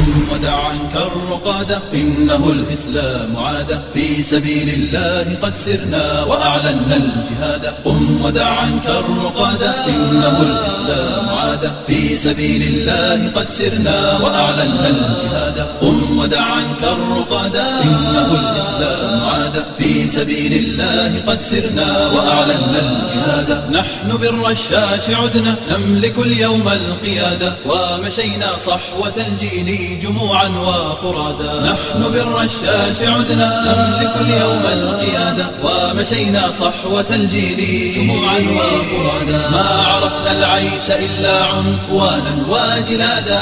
قم ودع عنك الرقادة إنه الإسلام عادة في سبيل الله قد سرنا وأعلنا الجهاد. قم ودع عنك الرقادة إنه الإسلام عادة في سبيل الله قد سرنا وأعلنا الجهاد. قم ودع عنك الرقادة إنه الإسلام عادة في سبيل الله قد سرنا وأعلنا الجهاد. نحن بالرشاش عدنا نملك اليوم القيادة ومشينا صحوة الجيل جموعا وفرادا. نحن بالرشاش عدنا نملك اليوم القيادة ومشينا صحوة الجيل جموعا وفرادا. ما عرفنا العيش إلا عنفوانا وجلادا.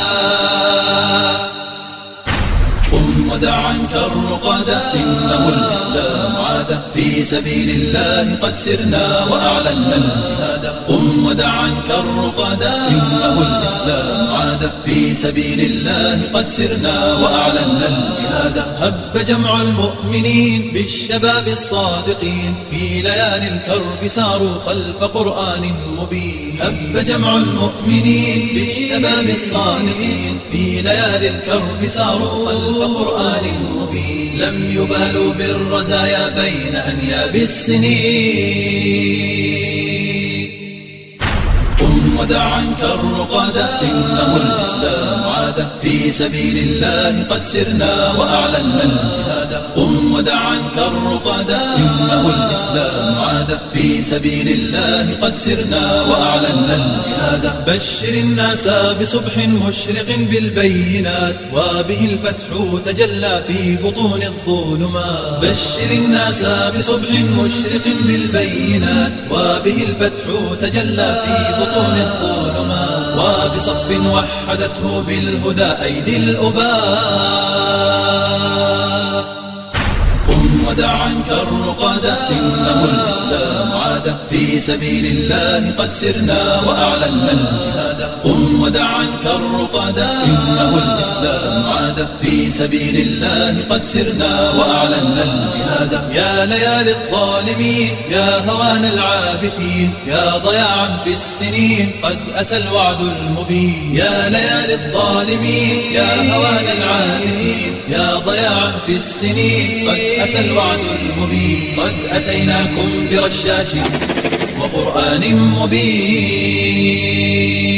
قم ودع عنك الرقادة إنه الإسلام عادة في سبيل الله قد سرنا وأعلنا الجهاد. قم ودع عنك الرقادة إنه الإسلام عادة في سبيل الله قد سرنا وأعلنا الجهاد. هب جمع المؤمنين بالشباب الصادقين في ليالي الكرب ساروا خلف قرآن مبين. هب جمع المؤمنين بالشباب الصادقين في ليالي الكرب ساروا خلف قرآن مبين. لم يبالوا بالرزايا بين أنياب السنين. قم ودع عنك الرقادة إنه الإسلام عادة في سبيل الله قد سرنا وأعلنا الجهاد. قم ودع عنك الرقادة إنه الإسلام عادة في سبيل الله قد سرنا وأعلنا الجهاد. بشر الناس بصبح مشرق بالبينات وبه الفتح تجلى في بطون الظلمات. بشر الناس بصبح مشرق بالبينات وبه الفتح تجلى في بطون الظلمات. وبصف وحدته بالهدى أيدي الأباء. قم ودع عنك الرقادة إنه الإسلام عادة في سبيل الله قد سرنا وأعلنا الجهاد. قم ودع عنك الرقادة إنه الإسلام عادة في سبيل الله قد سرنا وأعلنا الجهاد. يا ليالي الظالمين يا هوان العابثين يا ضياعا في السنين قد أتى الوعد المبين. يا ليالي الظالمين يا هوان العابثين يا ضياعا في السنين قد أتى الوعد المبين. قد أتيناكم برشاش وقرآن مبين.